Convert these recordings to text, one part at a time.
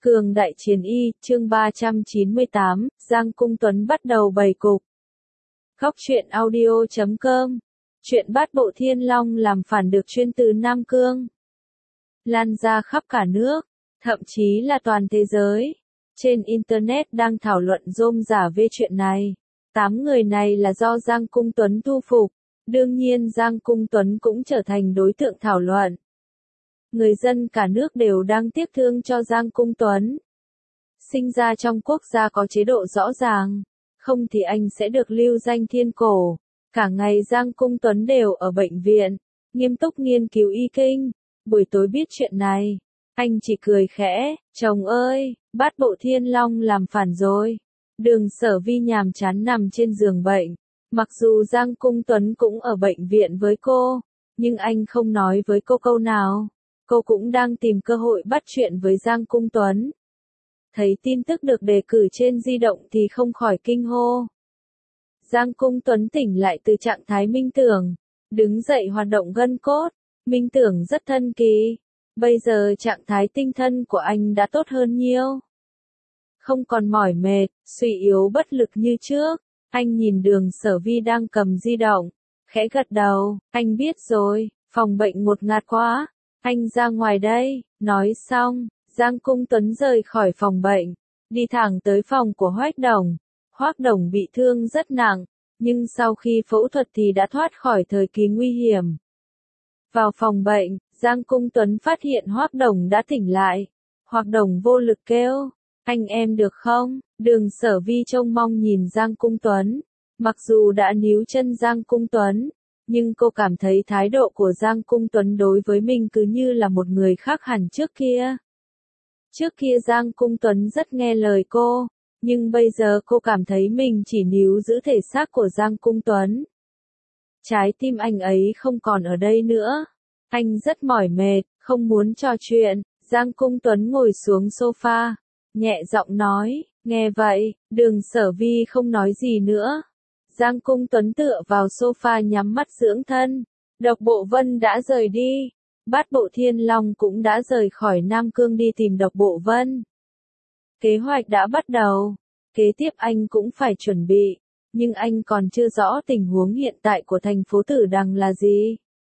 Cường đại chiến y, chương 398, Giang Cung Tuấn bắt đầu bày cục. Góc truyện audio.com. Chuyện Bát Bộ Thiên Long làm phản được chuyên từ Nam Cương lan ra khắp cả nước, thậm chí là toàn thế giới. Trên Internet đang thảo luận rôm rả về chuyện này. 8 người này là do Giang Cung Tuấn thu phục. Đương nhiên Giang Cung Tuấn cũng trở thành đối tượng thảo luận. Người dân cả nước đều đang tiếc thương cho Giang Cung Tuấn. Sinh ra trong quốc gia có chế độ rõ ràng, không thì anh sẽ được lưu danh thiên cổ. Cả ngày Giang Cung Tuấn đều ở bệnh viện, nghiêm túc nghiên cứu y kinh. Buổi tối biết chuyện này, anh chỉ cười khẽ, chồng ơi, Bát Bộ Thiên Long làm phản rồi. Đường Sở Vi nhàm chán nằm trên giường bệnh. Mặc dù Giang Cung Tuấn cũng ở bệnh viện với cô, nhưng anh không nói với cô câu nào. Cô cũng đang tìm cơ hội bắt chuyện với Giang Cung Tuấn. Thấy tin tức được đề cử trên di động thì không khỏi kinh hô. Giang Cung Tuấn tỉnh lại từ trạng thái minh tưởng, đứng dậy hoạt động gân cốt, minh tưởng rất thân kỳ. Bây giờ trạng thái tinh thần của anh đã tốt hơn nhiều. Không còn mỏi mệt, suy yếu bất lực như trước. Anh nhìn Đường Sở Vi đang cầm di động, khẽ gật đầu, anh biết rồi, phòng bệnh ngột ngạt quá. Anh ra ngoài đây, nói xong, Giang Cung Tuấn rời khỏi phòng bệnh, đi thẳng tới phòng của Hoác Đồng. Hoác Đồng bị thương rất nặng, nhưng sau khi phẫu thuật thì đã thoát khỏi thời kỳ nguy hiểm. Vào phòng bệnh, Giang Cung Tuấn phát hiện Hoác Đồng đã tỉnh lại. Hoác Đồng vô lực kêu, anh em được không? Đường Sở Vi trông mong nhìn Giang Cung Tuấn. Mặc dù đã níu chân Giang Cung Tuấn, nhưng cô cảm thấy thái độ của Giang Cung Tuấn đối với mình cứ như là một người khác hẳn trước kia. Trước kia Giang Cung Tuấn rất nghe lời cô, nhưng bây giờ cô cảm thấy mình chỉ níu giữ thể xác của Giang Cung Tuấn. Trái tim anh ấy không còn ở đây nữa. Anh rất mỏi mệt, không muốn trò chuyện. Giang Cung Tuấn ngồi xuống sofa, nhẹ giọng nói, nghe vậy, Đường Sở Vi không nói gì nữa. Giang Cung Tuấn tựa vào sofa nhắm mắt dưỡng thân. Độc Bộ Vân đã rời đi. Bát Bộ Thiên Long cũng đã rời khỏi Nam Cương đi tìm Độc Bộ Vân. Kế hoạch đã bắt đầu. Kế tiếp anh cũng phải chuẩn bị. Nhưng anh còn chưa rõ tình huống hiện tại của thành phố Tử Đằng là gì.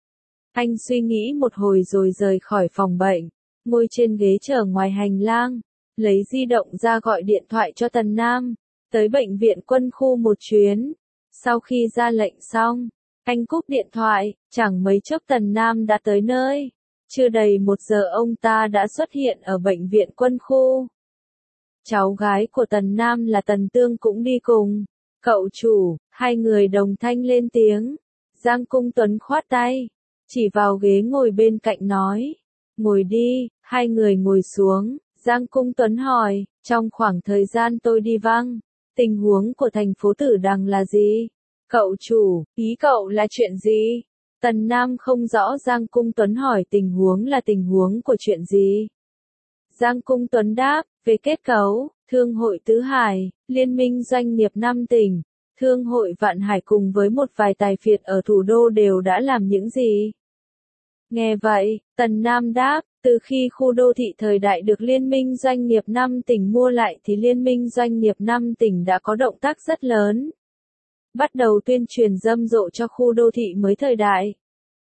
Anh suy nghĩ một hồi rồi rời khỏi phòng bệnh. Ngồi trên ghế chờ ngoài hành lang. Lấy di động ra gọi điện thoại cho Tần Nam. Tới bệnh viện quân khu một chuyến. Sau khi ra lệnh xong, anh cúp điện thoại, chẳng mấy chốc Tần Nam đã tới nơi. Chưa đầy 1 giờ ông ta đã xuất hiện ở bệnh viện quân khu. Cháu gái của Tần Nam là Tần Tương cũng đi cùng. Cậu chủ, hai người đồng thanh lên tiếng. Giang Cung Tuấn khoát tay, chỉ vào ghế ngồi bên cạnh nói. Ngồi đi, hai người ngồi xuống. Giang Cung Tuấn hỏi, trong khoảng thời gian tôi đi vắng, tình huống của thành phố Tử Đằng là gì? Cậu chủ, ý cậu là chuyện gì? Tần Nam không rõ Giang Cung Tuấn hỏi tình huống là tình huống của chuyện gì. Giang Cung Tuấn đáp, về kết cấu, Thương hội Tứ Hải, Liên minh doanh nghiệp 5 tỉnh, Thương hội Vạn Hải cùng với một vài tài phiệt ở thủ đô đều đã làm những gì? Nghe vậy, Tần Nam đáp, từ khi khu đô thị thời đại được Liên minh doanh nghiệp 5 tỉnh mua lại thì Liên minh doanh nghiệp 5 tỉnh đã có động tác rất lớn. Bắt đầu tuyên truyền rầm rộ cho khu đô thị mới thời đại.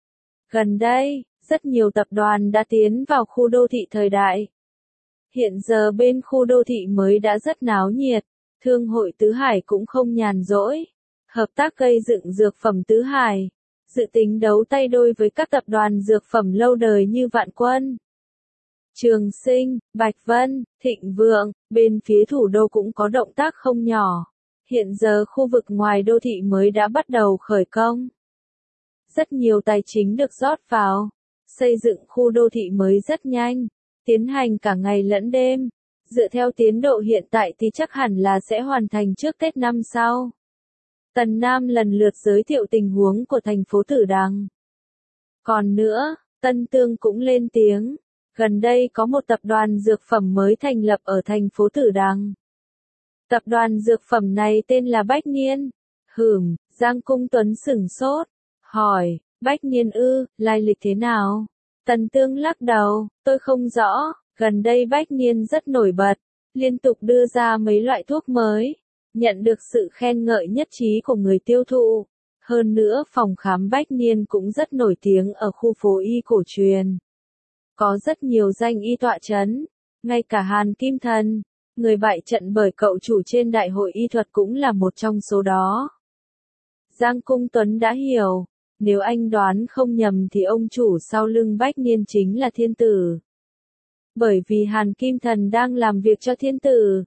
Gần đây, rất nhiều tập đoàn đã tiến vào khu đô thị thời đại. Hiện giờ bên khu đô thị mới đã rất náo nhiệt, Thương hội Tứ Hải cũng không nhàn rỗi. Hợp tác gây dựng dược phẩm Tứ Hải, dự tính đấu tay đôi với các tập đoàn dược phẩm lâu đời như Vạn Quân, Trường Sinh, Bạch Vân, Thịnh Vượng. Bên phía thủ đô cũng có động tác không nhỏ. Hiện giờ khu vực ngoài đô thị mới đã bắt đầu khởi công. Rất nhiều tài chính được rót vào. Xây dựng khu đô thị mới rất nhanh. Tiến hành cả ngày lẫn đêm. Dựa theo tiến độ hiện tại thì chắc hẳn là sẽ hoàn thành trước Tết năm sau. Tần Nam lần lượt giới thiệu tình huống của thành phố Tử Đằng. Còn nữa, Tân Tương cũng lên tiếng. Gần đây có một tập đoàn dược phẩm mới thành lập ở thành phố Tử Đằng. Tập đoàn dược phẩm này tên là Bách Niên. Giang Cung Tuấn sửng sốt, hỏi, Bách Niên ư, lai lịch thế nào? Tần Tương lắc đầu, tôi không rõ, Gần đây Bách Niên rất nổi bật, liên tục đưa ra mấy loại thuốc mới, nhận được sự khen ngợi nhất trí của người tiêu thụ. Hơn nữa phòng khám Bách Niên cũng rất nổi tiếng ở khu phố y cổ truyền. Có rất nhiều danh y tọa chấn, ngay cả Hàn Kim Thần, người bại trận bởi cậu chủ trên đại hội y thuật cũng là một trong số đó. Giang Cung Tuấn đã hiểu, nếu anh đoán không nhầm thì ông chủ sau lưng Bách Niên chính là Thiên Tử. Bởi vì Hàn Kim Thần đang làm việc cho Thiên Tử.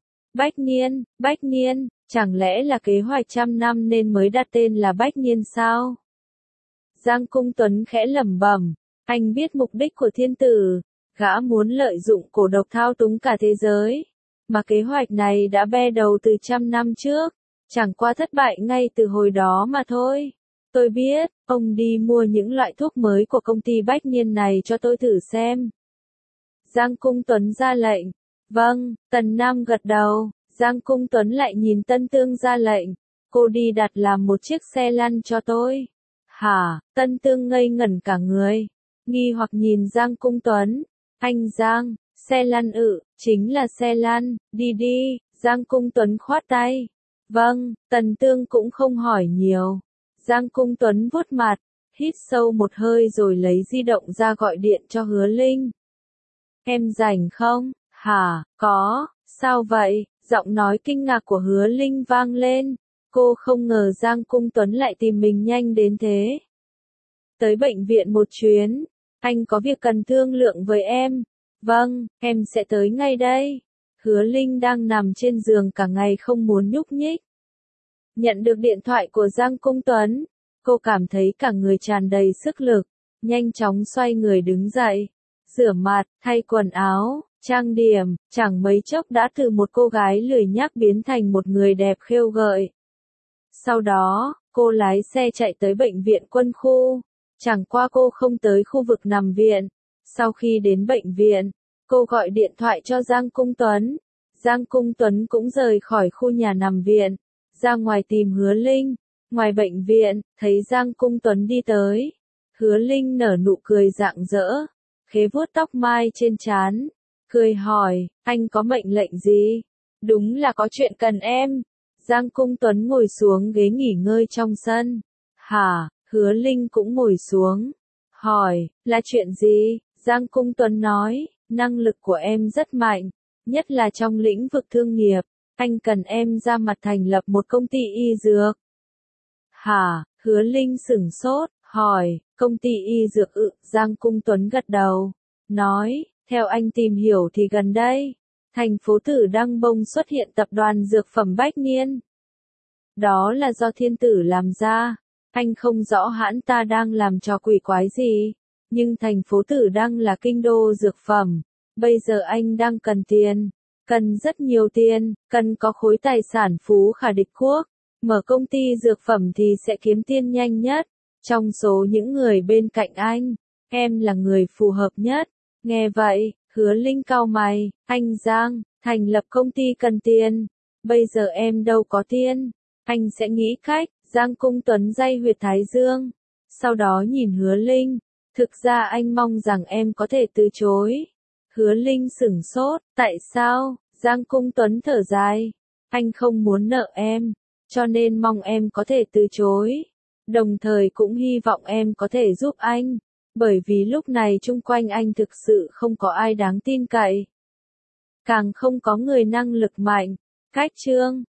Bách Niên, chẳng lẽ là kế hoạch trăm năm nên mới đặt tên là Bách Niên sao? Giang Cung Tuấn khẽ lẩm bẩm, anh biết mục đích của Thiên Tử, gã muốn lợi dụng cổ độc thao túng cả thế giới. Mà kế hoạch này đã be đầu từ trăm năm trước, chẳng qua thất bại ngay từ hồi đó mà thôi. Tôi biết, ông đi mua những loại thuốc mới của công ty Bách Niên này cho tôi thử xem. Giang Cung Tuấn ra lệnh. Vâng, Tần Nam gật đầu. Giang Cung Tuấn lại nhìn Tân Tương ra lệnh. Cô đi đặt làm một chiếc xe lăn cho tôi. Hả? Tân Tương ngây ngẩn cả người. Nghi hoặc nhìn Giang Cung Tuấn. Anh Giang, xe lăn chính là xe lăn, đi đi. Giang Cung Tuấn khoát tay. Vâng, Tần Tương cũng không hỏi nhiều. Giang Cung Tuấn vuốt mặt, hít sâu một hơi rồi lấy di động ra gọi điện cho Hứa Linh. Em rảnh không? Hả, có, sao vậy? Giọng nói kinh ngạc của Hứa Linh vang lên. Cô không ngờ Giang Cung Tuấn lại tìm mình nhanh đến thế. Tới bệnh viện một chuyến, anh có việc cần thương lượng với em. Vâng, em sẽ tới ngay đây. Hứa Linh đang nằm trên giường cả ngày không muốn nhúc nhích. Nhận được điện thoại của Giang Cung Tuấn, cô cảm thấy cả người tràn đầy sức lực, nhanh chóng xoay người đứng dậy, rửa mặt, thay quần áo, trang điểm, chẳng mấy chốc đã từ một cô gái lười nhác biến thành một người đẹp khêu gợi. Sau đó, cô lái xe chạy tới bệnh viện quân khu, chẳng qua cô không tới khu vực nằm viện. Sau khi đến bệnh viện, cô gọi điện thoại cho Giang Cung Tuấn. Giang Cung Tuấn cũng rời khỏi khu nhà nằm viện, ra ngoài tìm Hứa Linh. Ngoài bệnh viện, thấy Giang Cung Tuấn đi tới. Hứa Linh nở nụ cười rạng rỡ, khẽ vuốt tóc mai trên trán, cười hỏi, anh có mệnh lệnh gì? Đúng là có chuyện cần em. Giang Cung Tuấn ngồi xuống ghế nghỉ ngơi trong sân. Hả? Hứa Linh cũng ngồi xuống, hỏi, là chuyện gì? Giang Cung Tuấn nói, năng lực của em rất mạnh, nhất là trong lĩnh vực thương nghiệp, anh cần em ra mặt thành lập một công ty y dược. Hả? Hứa Linh sửng sốt, hỏi, công ty y dược Giang Cung Tuấn gật đầu, nói, theo anh tìm hiểu thì gần đây, thành phố Tử Đăng bông xuất hiện tập đoàn dược phẩm Bách Niên. Đó là do Thiên Tử làm ra, anh không rõ hãn ta đang làm trò quỷ quái gì, nhưng thành phố Tử Đăng là kinh đô dược phẩm, bây giờ anh đang cần tiền, cần rất nhiều tiền, cần có khối tài sản phú khả địch quốc. Mở công ty dược phẩm thì sẽ kiếm tiền nhanh nhất. Trong số những người bên cạnh anh, em là người phù hợp nhất. Nghe vậy, Hứa Linh cau mày, anh Giang, thành lập công ty cần tiền. Bây giờ em đâu có tiền. Anh sẽ nghĩ cách. Giang Cung Tuấn day huyệt thái dương. Sau đó nhìn Hứa Linh. Thực ra anh mong rằng em có thể từ chối. Hứa Linh sửng sốt, tại sao? Giang Cung Tuấn thở dài. Anh không muốn nợ em, cho nên mong em có thể từ chối. Đồng thời cũng hy vọng em có thể giúp anh, bởi vì lúc này chung quanh anh thực sự không có ai đáng tin cậy. Càng không có người năng lực mạnh. Cách chương